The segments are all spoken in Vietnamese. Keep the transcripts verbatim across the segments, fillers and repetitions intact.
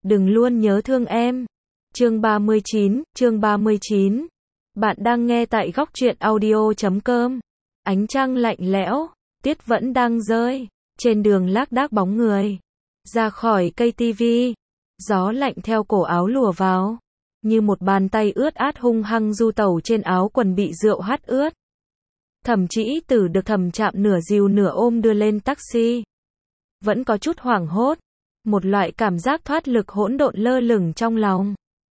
đừng luôn nhớ thương em. Chương ba mươi chín, chương ba mươi chín. Bạn đang nghe tại góc truyện audio chấm com. Ánh trăng lạnh lẽo, tuyết vẫn đang rơi, trên đường lác đác bóng người. Ra khỏi cây tivi, gió lạnh theo cổ áo lùa vào, như một bàn tay ướt át hung hăng du tẩu trên áo quần bị rượu hắt ướt. Thẩm Trĩ Tử được Thẩm Trạm nửa dìu nửa ôm đưa lên taxi. Vẫn có chút hoảng hốt, một loại cảm giác thoát lực hỗn độn lơ lửng trong lòng.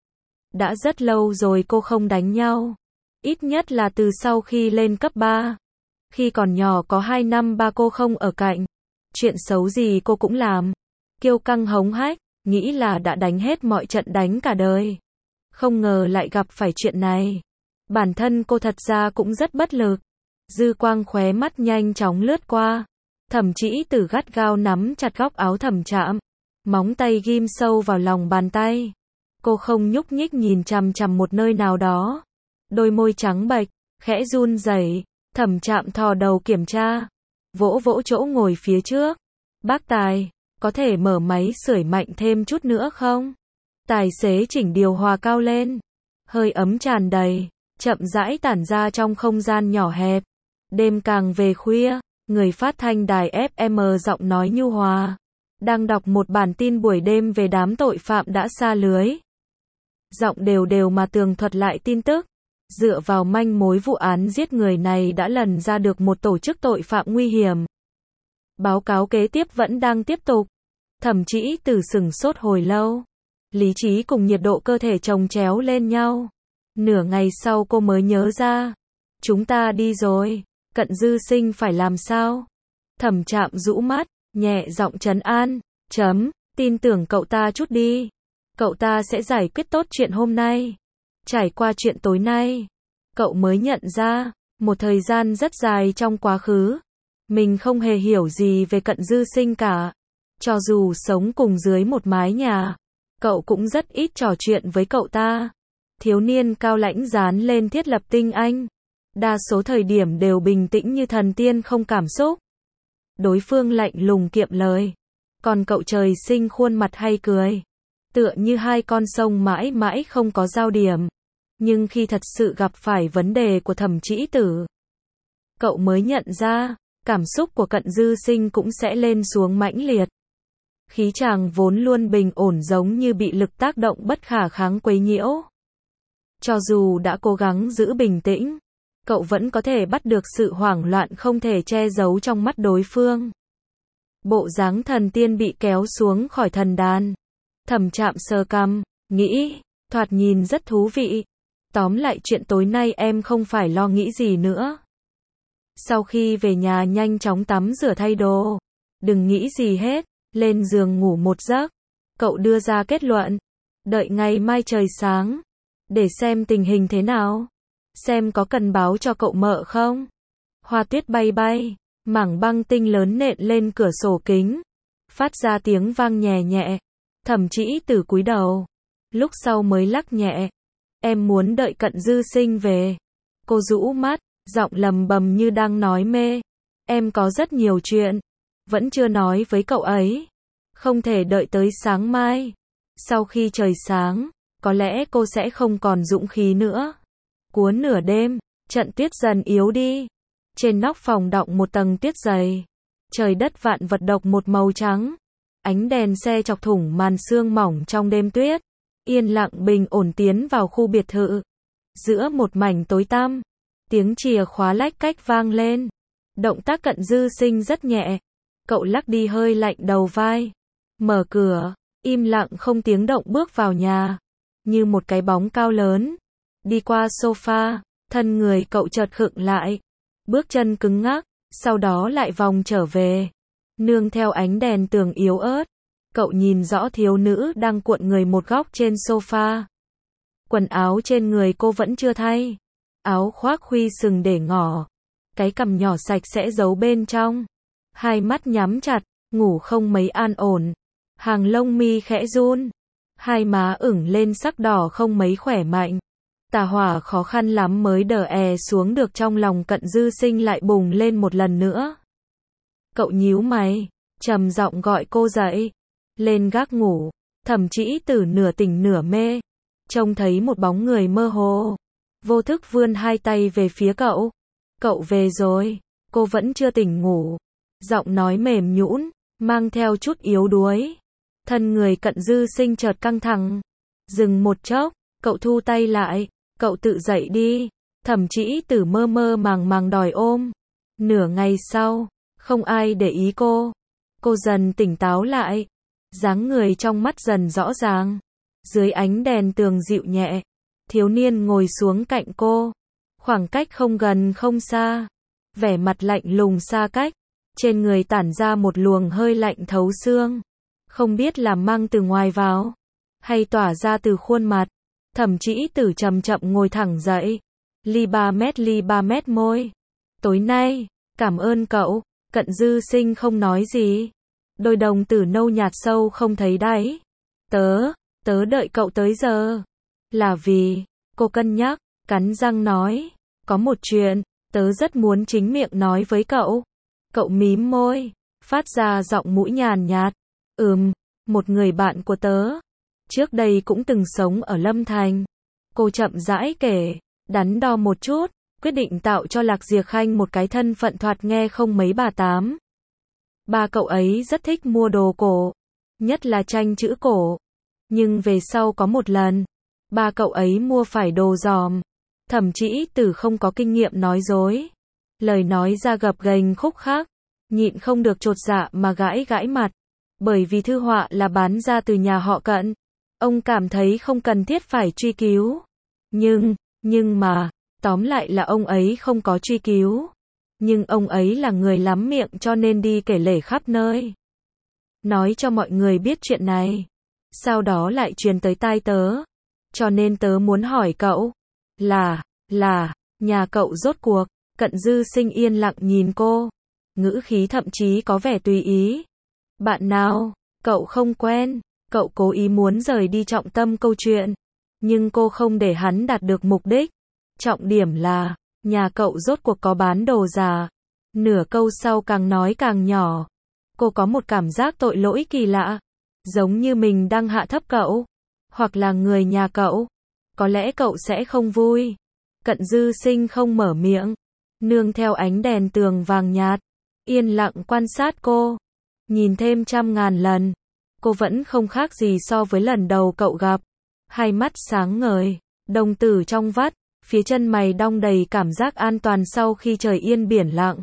Đã rất lâu rồi cô không đánh nhau, ít nhất là từ sau khi lên cấp ba. Khi còn nhỏ có hai năm ba cô không ở cạnh, chuyện xấu gì cô cũng làm, kiêu căng hống hách, nghĩ là đã đánh hết mọi trận đánh cả đời. Không ngờ lại gặp phải chuyện này. Bản thân cô thật ra cũng rất bất lực. Dư quang khóe mắt nhanh chóng lướt qua. Thẩm Trĩ Tử gắt gao nắm chặt góc áo Thẩm Trạm, móng tay ghim sâu vào lòng bàn tay. Cô không nhúc nhích nhìn chằm chằm một nơi nào đó. Đôi môi trắng bệch, khẽ run rẩy. Thẩm Trạm thò đầu kiểm tra, vỗ vỗ chỗ ngồi phía trước. Bác Tài, có thể mở máy sưởi mạnh thêm chút nữa không? Tài xế chỉnh điều hòa cao lên. Hơi ấm tràn đầy, chậm rãi tản ra trong không gian nhỏ hẹp. Đêm càng về khuya, người phát thanh đài ép em giọng nói nhu hòa, đang đọc một bản tin buổi đêm về đám tội phạm đã sa lưới. Giọng đều đều mà tường thuật lại tin tức. Dựa vào manh mối vụ án giết người này đã lần ra được một tổ chức tội phạm nguy hiểm. Báo cáo kế tiếp vẫn đang tiếp tục. Thẩm Trĩ Tử sửng sốt hồi lâu. Lý trí cùng nhiệt độ cơ thể chồng chéo lên nhau. Nửa ngày sau cô mới nhớ ra. Chúng ta đi rồi. Cận Dư Sinh phải làm sao? Thẩm Trạm rũ mắt, nhẹ giọng trấn an. Chấm, tin tưởng cậu ta chút đi. Cậu ta sẽ giải quyết tốt chuyện hôm nay. Trải qua chuyện tối nay, cậu mới nhận ra, một thời gian rất dài trong quá khứ, mình không hề hiểu gì về Cận Dư Sinh cả. Cho dù sống cùng dưới một mái nhà, cậu cũng rất ít trò chuyện với cậu ta. Thiếu niên cao lãnh dán lên thiết lập tinh anh. Đa số thời điểm đều bình tĩnh như thần tiên không cảm xúc. Đối phương lạnh lùng kiệm lời. Còn cậu trời sinh khuôn mặt hay cười. Tựa như hai con sông mãi mãi không có giao điểm. Nhưng khi thật sự gặp phải vấn đề của Thẩm Trĩ Tử, cậu mới nhận ra, cảm xúc của Cận Dư Sinh cũng sẽ lên xuống mãnh liệt. Khí chàng vốn luôn bình ổn giống như bị lực tác động bất khả kháng quấy nhiễu. Cho dù đã cố gắng giữ bình tĩnh, cậu vẫn có thể bắt được sự hoảng loạn không thể che giấu trong mắt đối phương. Bộ dáng thần tiên bị kéo xuống khỏi thần đàn. Thẩm Trạm sờ cằm, nghĩ, thoạt nhìn rất thú vị. Tóm lại chuyện tối nay em không phải lo nghĩ gì nữa. Sau khi về nhà nhanh chóng tắm rửa thay đồ. Đừng nghĩ gì hết, lên giường ngủ một giấc. Cậu đưa ra kết luận. Đợi ngày mai trời sáng, để xem tình hình thế nào. Xem có cần báo cho cậu mợ không. Hoa tuyết bay bay, mảng băng tinh lớn nện lên cửa sổ kính, phát ra tiếng vang nhẹ nhẹ. Thẩm Trĩ Tử cúi đầu, lúc sau mới lắc nhẹ. Em muốn đợi Cận Dư Sinh về. Cô rũ mắt, giọng lầm bầm như đang nói mê. Em có rất nhiều chuyện, vẫn chưa nói với cậu ấy. Không thể đợi tới sáng mai. Sau khi trời sáng, có lẽ cô sẽ không còn dũng khí nữa. Cuối nửa đêm, trận tuyết dần yếu đi. Trên nóc phòng đọng một tầng tuyết dày. Trời đất vạn vật độc một màu trắng. Ánh đèn xe chọc thủng màn sương mỏng trong đêm tuyết. Yên lặng bình ổn tiến vào khu biệt thự. Giữa một mảnh tối tăm, tiếng chìa khóa lách cách vang lên. Động tác Cận Dư Sinh rất nhẹ. Cậu lắc đi hơi lạnh đầu vai. Mở cửa, im lặng không tiếng động bước vào nhà. Như một cái bóng cao lớn. Đi qua sofa, thân người cậu chợt khựng lại. Bước chân cứng ngắc, sau đó lại vòng trở về. Nương theo ánh đèn tường yếu ớt, cậu nhìn rõ thiếu nữ đang cuộn người một góc trên sofa. Quần áo trên người cô vẫn chưa thay. Áo khoác khuy sừng để ngỏ. Cái cằm nhỏ sạch sẽ giấu bên trong. Hai mắt nhắm chặt, ngủ không mấy an ổn. Hàng lông mi khẽ run. Hai má ửng lên sắc đỏ không mấy khỏe mạnh. Tà hỏa khó khăn lắm mới đờ è xuống được trong lòng Cận Dư Sinh lại bùng lên một lần nữa. Cậu nhíu mày, trầm giọng gọi cô dậy. Lên gác ngủ. Thẩm Trĩ Tử nửa tỉnh nửa mê, trông thấy một bóng người mơ hồ, vô thức vươn hai tay về phía cậu. Cậu về rồi, cô vẫn chưa tỉnh ngủ. Giọng nói mềm nhũn, mang theo chút yếu đuối. Thân người Cận Dư Sinh chợt căng thẳng. Dừng một chốc, cậu thu tay lại, cậu tự dậy đi. Thẩm Trĩ Tử mơ mơ màng màng đòi ôm. Nửa ngày sau, không ai để ý cô. Cô dần tỉnh táo lại, dáng người trong mắt dần rõ ràng. Dưới ánh đèn tường dịu nhẹ, thiếu niên ngồi xuống cạnh cô. Khoảng cách không gần không xa, vẻ mặt lạnh lùng xa cách, trên người tản ra một luồng hơi lạnh thấu xương. Không biết là mang từ ngoài vào, hay tỏa ra từ khuôn mặt. Thẩm Trĩ Tử chậm chậm ngồi thẳng dậy. Ly ba mét ly ba mét môi. Tối nay, cảm ơn cậu. Cận Dư Sinh không nói gì. Đôi đồng tử nâu nhạt sâu không thấy đáy. Tớ, tớ đợi cậu tới giờ. Là vì, cô cân nhắc, cắn răng nói. Có một chuyện, tớ rất muốn chính miệng nói với cậu. Cậu mím môi, phát ra giọng mũi nhàn nhạt. Ừm, một người bạn của tớ. Trước đây cũng từng sống ở Lâm Thành. Cô chậm rãi kể, đắn đo một chút, quyết định tạo cho Lạc Diệp Khanh một cái thân phận thoạt nghe không mấy bà tám. Ba cậu ấy rất thích mua đồ cổ, nhất là tranh chữ cổ. Nhưng về sau có một lần, ba cậu ấy mua phải đồ giòm. Thẩm Trĩ Tử không có kinh nghiệm nói dối. Lời nói ra gập ghềnh khúc khắc, nhịn không được chột dạ mà gãi gãi mặt. Bởi vì thư họa là bán ra từ nhà họ Cận, ông cảm thấy không cần thiết phải truy cứu. Nhưng, nhưng mà, tóm lại là ông ấy không có truy cứu. Nhưng ông ấy là người lắm miệng cho nên đi kể lể khắp nơi. Nói cho mọi người biết chuyện này. Sau đó lại truyền tới tai tớ. Cho nên tớ muốn hỏi cậu. Là, là, nhà cậu rốt cuộc. Cận Dư Sinh yên lặng nhìn cô. Ngữ khí thậm chí có vẻ tùy ý. Bạn nào, cậu không quen. Cậu cố ý muốn rời đi trọng tâm câu chuyện. Nhưng cô không để hắn đạt được mục đích. Trọng điểm là, nhà cậu rốt cuộc có bán đồ giả. Nửa câu sau càng nói càng nhỏ. Cô có một cảm giác tội lỗi kỳ lạ. Giống như mình đang hạ thấp cậu. Hoặc là người nhà cậu. Có lẽ cậu sẽ không vui. Cận Dư Sinh không mở miệng. Nương theo ánh đèn tường vàng nhạt. Yên lặng quan sát cô. Nhìn thêm trăm ngàn lần. Cô vẫn không khác gì so với lần đầu cậu gặp. Hai mắt sáng ngời. Đồng tử trong vắt. Phía chân mày đong đầy cảm giác an toàn sau khi trời yên biển lặng.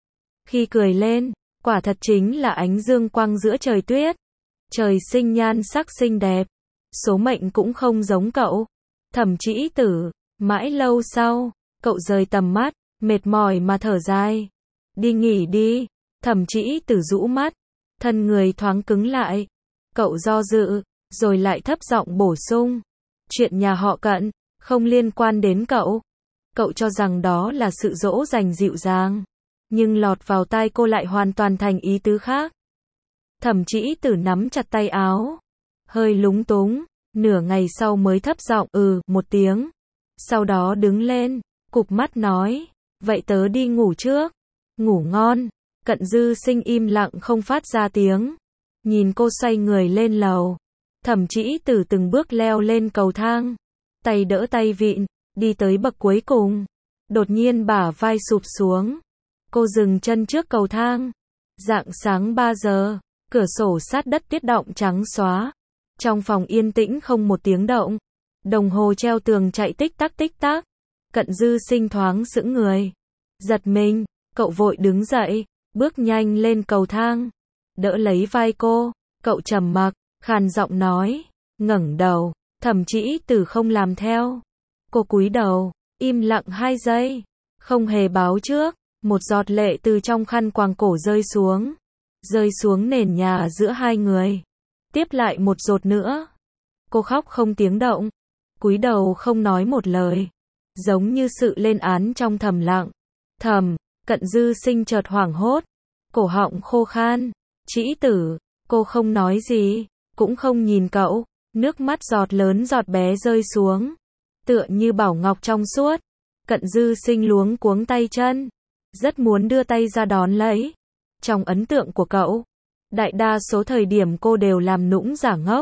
Khi cười lên, quả thật chính là ánh dương quang giữa trời tuyết. Trời sinh nhan sắc xinh đẹp. Số mệnh cũng không giống cậu. Thẩm Trĩ Tử, mãi lâu sau, cậu rời tầm mắt, mệt mỏi mà thở dài. Đi nghỉ đi. Thẩm Trĩ Tử rũ mắt, thân người thoáng cứng lại. Cậu do dự, rồi lại thấp giọng bổ sung. Chuyện nhà họ Cận, không liên quan đến cậu. Cậu cho rằng đó là sự dỗ dành dịu dàng. Nhưng lọt vào tai cô lại hoàn toàn thành ý tứ khác. Thẩm Trĩ Tử nắm chặt tay áo. Hơi lúng túng, nửa ngày sau mới thấp giọng ừ một tiếng. Sau đó đứng lên, cụp mắt nói. Vậy tớ đi ngủ trước. Ngủ ngon. Cận Dư Sinh im lặng không phát ra tiếng. Nhìn cô xoay người lên lầu. Thẩm Trĩ Tử từng bước leo lên cầu thang. Tay đỡ tay vịn, đi tới bậc cuối cùng. Đột nhiên bả vai sụp xuống. Cô dừng chân trước cầu thang. Rạng sáng ba giờ, cửa sổ sát đất tuyết động trắng xóa. Trong phòng yên tĩnh không một tiếng động. Đồng hồ treo tường chạy tích tắc tích tắc. Cận Dư Sinh thoáng sững người. Giật mình, cậu vội đứng dậy, bước nhanh lên cầu thang. Đỡ lấy vai cô, cậu trầm mặc, khàn giọng nói, ngẩng đầu. Thẩm Trĩ Tử không làm theo. Cô cúi đầu, im lặng hai giây. Không hề báo trước, một giọt lệ từ trong khăn quàng cổ rơi xuống. Rơi xuống nền nhà giữa hai người. Tiếp lại một giọt nữa. Cô khóc không tiếng động. Cúi đầu không nói một lời. Giống như sự lên án trong thầm lặng. Thầm, Cận Dư Sinh chợt hoảng hốt. Cổ họng khô khan. Trĩ Tử, cô không nói gì, cũng không nhìn cậu. Nước mắt giọt lớn giọt bé rơi xuống. Tựa như bảo ngọc trong suốt. Cận Dư Sinh luống cuống tay chân. Rất muốn đưa tay ra đón lấy. Trong ấn tượng của cậu, đại đa số thời điểm cô đều làm nũng giả ngốc.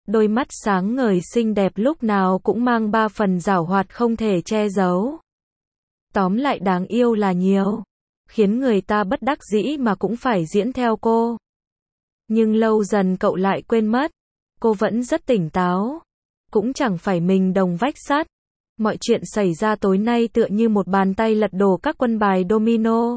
Đôi mắt sáng ngời xinh đẹp lúc nào cũng mang ba phần giảo hoạt không thể che giấu. Tóm lại đáng yêu là nhiều, khiến người ta bất đắc dĩ mà cũng phải diễn theo cô. Nhưng lâu dần cậu lại quên mất, cô vẫn rất tỉnh táo, cũng chẳng phải mình đồng vách sắt. Mọi chuyện xảy ra tối nay tựa như một bàn tay lật đổ các quân bài domino.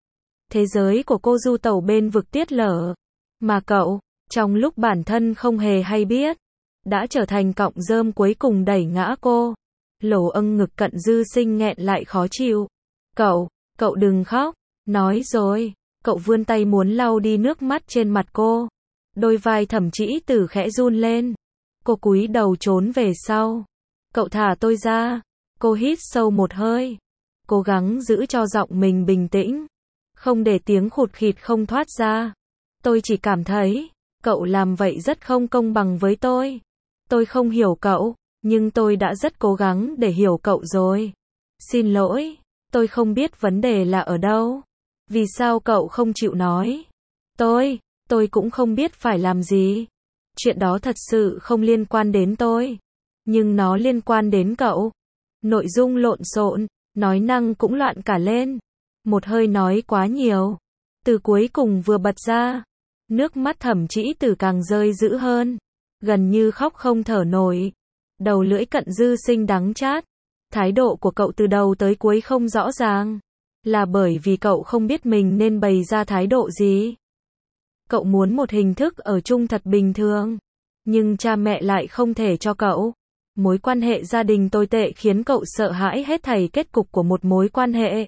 Thế giới của cô du tẩu bên vực tiết lở, mà cậu, trong lúc bản thân không hề hay biết, đã trở thành cọng rơm cuối cùng đẩy ngã cô. Lỗ âng ngực Cận Dư Sinh nghẹn lại khó chịu. Cậu, cậu đừng khóc, nói rồi. Cậu vươn tay muốn lau đi nước mắt trên mặt cô. Đôi vai Thẩm Trĩ Tử khẽ run lên. Cô cúi đầu trốn về sau. Cậu thả tôi ra. Cô hít sâu một hơi, cố gắng giữ cho giọng mình bình tĩnh, không để tiếng khụt khịt không thoát ra. Tôi chỉ cảm thấy, cậu làm vậy rất không công bằng với tôi. Tôi không hiểu cậu, nhưng tôi đã rất cố gắng để hiểu cậu rồi. Xin lỗi, tôi không biết vấn đề là ở đâu. Vì sao cậu không chịu nói? Tôi, tôi cũng không biết phải làm gì. Chuyện đó thật sự không liên quan đến tôi, nhưng nó liên quan đến cậu. Nội dung lộn xộn, nói năng cũng loạn cả lên. Một hơi nói quá nhiều. Từ cuối cùng vừa bật ra, nước mắt Thẩm Trĩ Tử càng rơi dữ hơn, gần như khóc không thở nổi. Đầu lưỡi Cận Dư Sinh đắng chát. Thái độ của cậu từ đầu tới cuối không rõ ràng, là bởi vì cậu không biết mình nên bày ra thái độ gì. Cậu muốn một hình thức ở chung thật bình thường, nhưng cha mẹ lại không thể cho cậu. Mối quan hệ gia đình tồi tệ khiến cậu sợ hãi hết thảy kết cục của một mối quan hệ.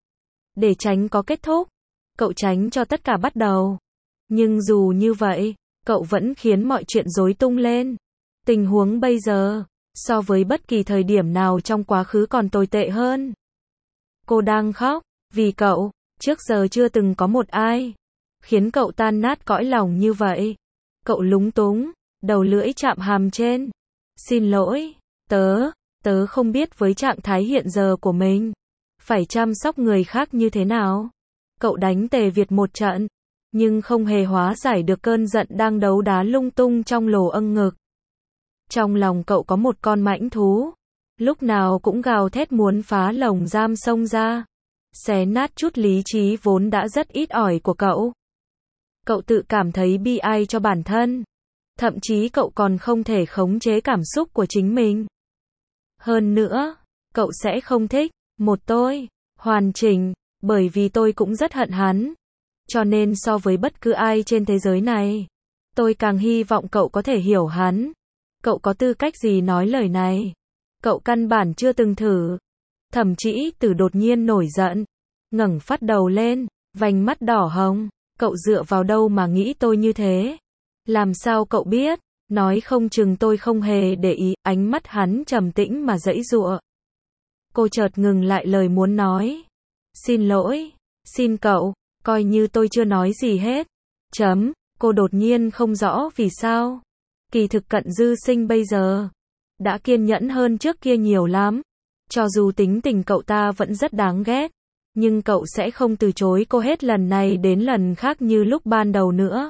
Để tránh có kết thúc, cậu tránh cho tất cả bắt đầu. Nhưng dù như vậy, cậu vẫn khiến mọi chuyện rối tung lên. Tình huống bây giờ, so với bất kỳ thời điểm nào trong quá khứ còn tồi tệ hơn. Cô đang khóc, vì cậu, trước giờ chưa từng có một ai khiến cậu tan nát cõi lòng như vậy. Cậu lúng túng, đầu lưỡi chạm hàm trên. Xin lỗi, tớ, tớ không biết với trạng thái hiện giờ của mình, phải chăm sóc người khác như thế nào. Cậu đánh Tề Việt một trận, nhưng không hề hóa giải được cơn giận đang đấu đá lung tung trong lỗ âng ngực. Trong lòng cậu có một con mãnh thú, lúc nào cũng gào thét muốn phá lồng giam xông ra, xé nát chút lý trí vốn đã rất ít ỏi của cậu. Cậu tự cảm thấy bi ai cho bản thân. Thậm chí cậu còn không thể khống chế cảm xúc của chính mình. Hơn nữa, cậu sẽ không thích một tôi hoàn chỉnh, bởi vì tôi cũng rất hận hắn. Cho nên so với bất cứ ai trên thế giới này, tôi càng hy vọng cậu có thể hiểu hắn. Cậu có tư cách gì nói lời này? Cậu căn bản chưa từng thử. Thẩm Trĩ Tử đột nhiên nổi giận, ngẩng phát đầu lên, vành mắt đỏ hồng. Cậu dựa vào đâu mà nghĩ tôi như thế? Làm sao cậu biết? Nói không chừng tôi không hề để ý. Ánh mắt hắn trầm tĩnh mà giãy giụa. Cô chợt ngừng lại lời muốn nói. Xin lỗi, xin cậu, coi như tôi chưa nói gì hết. Chấm, cô đột nhiên không rõ vì sao. Kỳ thực Cận Dư Sinh bây giờ đã kiên nhẫn hơn trước kia nhiều lắm. Cho dù tính tình cậu ta vẫn rất đáng ghét, nhưng cậu sẽ không từ chối cô hết lần này đến lần khác như lúc ban đầu nữa.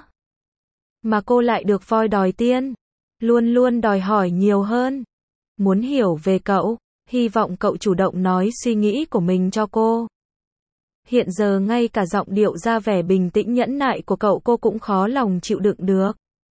Mà cô lại được voi đòi tiên, luôn luôn đòi hỏi nhiều hơn. Muốn hiểu về cậu, hy vọng cậu chủ động nói suy nghĩ của mình cho cô. Hiện giờ ngay cả giọng điệu ra vẻ bình tĩnh nhẫn nại của cậu cô cũng khó lòng chịu đựng được.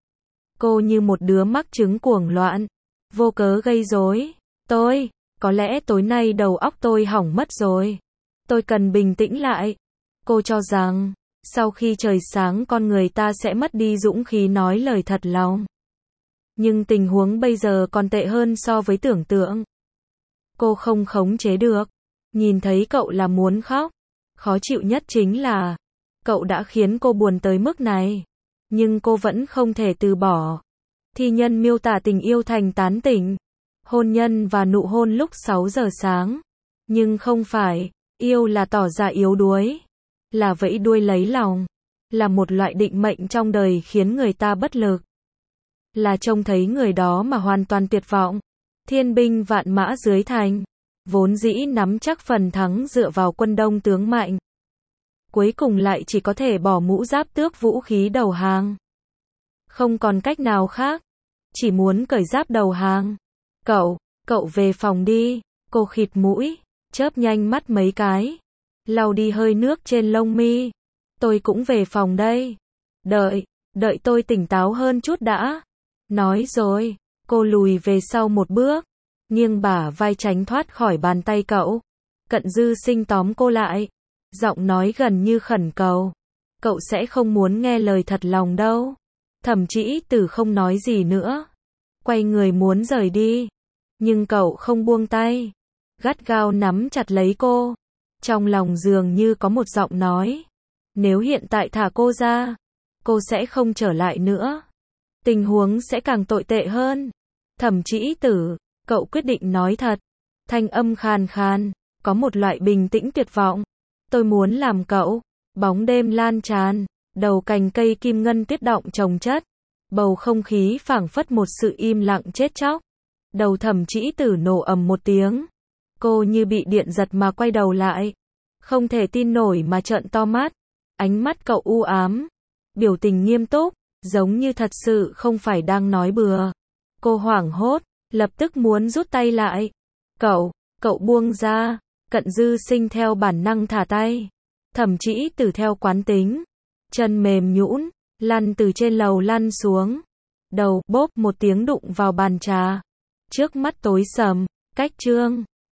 Cô như một đứa mắc chứng cuồng loạn, vô cớ gây rối. Tôi, có lẽ tối nay đầu óc tôi hỏng mất rồi. Tôi cần bình tĩnh lại. Cô cho rằng, sau khi trời sáng con người ta sẽ mất đi dũng khí nói lời thật lòng. Nhưng tình huống bây giờ còn tệ hơn so với tưởng tượng. Cô không khống chế được. Nhìn thấy cậu là muốn khóc. Khó chịu nhất chính là, cậu đã khiến cô buồn tới mức này. Nhưng cô vẫn không thể từ bỏ. Thi nhân miêu tả tình yêu thành tán tỉnh, hôn nhân và nụ hôn lúc sáu giờ sáng. Nhưng không phải, yêu là tỏ ra yếu đuối, là vẫy đuôi lấy lòng, là một loại định mệnh trong đời khiến người ta bất lực. Là trông thấy người đó mà hoàn toàn tuyệt vọng. Thiên binh vạn mã dưới thành, vốn dĩ nắm chắc phần thắng dựa vào quân đông tướng mạnh. Cuối cùng lại chỉ có thể bỏ mũ giáp tước vũ khí đầu hàng. Không còn cách nào khác. chỉ muốn cởi giáp đầu hàng. Cậu, cậu về phòng đi. Cô khịt mũi, chớp nhanh mắt mấy cái, lau đi hơi nước trên lông mi. Tôi cũng về phòng đây. Đợi, đợi tôi tỉnh táo hơn chút đã. Nói rồi, cô lùi về sau một bước, nghiêng bả vai tránh thoát khỏi bàn tay cậu. Cận Dư Sinh tóm cô lại, giọng nói gần như khẩn cầu. Cậu sẽ không muốn nghe lời thật lòng đâu. Thẩm Trĩ Tử không nói gì nữa, quay người muốn rời đi, nhưng cậu không buông tay, gắt gao nắm chặt lấy cô. Trong lòng dường như có một giọng nói, nếu hiện tại thả cô ra, cô sẽ không trở lại nữa. Tình huống sẽ càng tồi tệ hơn. Thẩm Trĩ Tử, cậu quyết định nói thật. Thanh âm khàn khàn, có một loại bình tĩnh tuyệt vọng. Tôi muốn làm cậu. Bóng đêm lan tràn, đầu cành cây kim ngân tuyết động chồng chất. Bầu không khí phảng phất một sự im lặng chết chóc. Đầu Thẩm Trĩ Tử nổ ầm một tiếng. Cô như bị điện giật mà quay đầu lại. Không thể tin nổi mà trợn to mắt. Ánh mắt cậu u ám, biểu tình nghiêm túc, giống như thật sự không phải đang nói bừa. Cô hoảng hốt, lập tức muốn rút tay lại. Cậu, cậu buông ra. Cận Dư Sinh theo bản năng thả tay. Thẩm Trĩ Tử theo quán tính, chân mềm nhũn, lăn từ trên lầu lăn xuống. Đầu bốp một tiếng đụng vào bàn trà. Trước mắt tối sầm, cách chương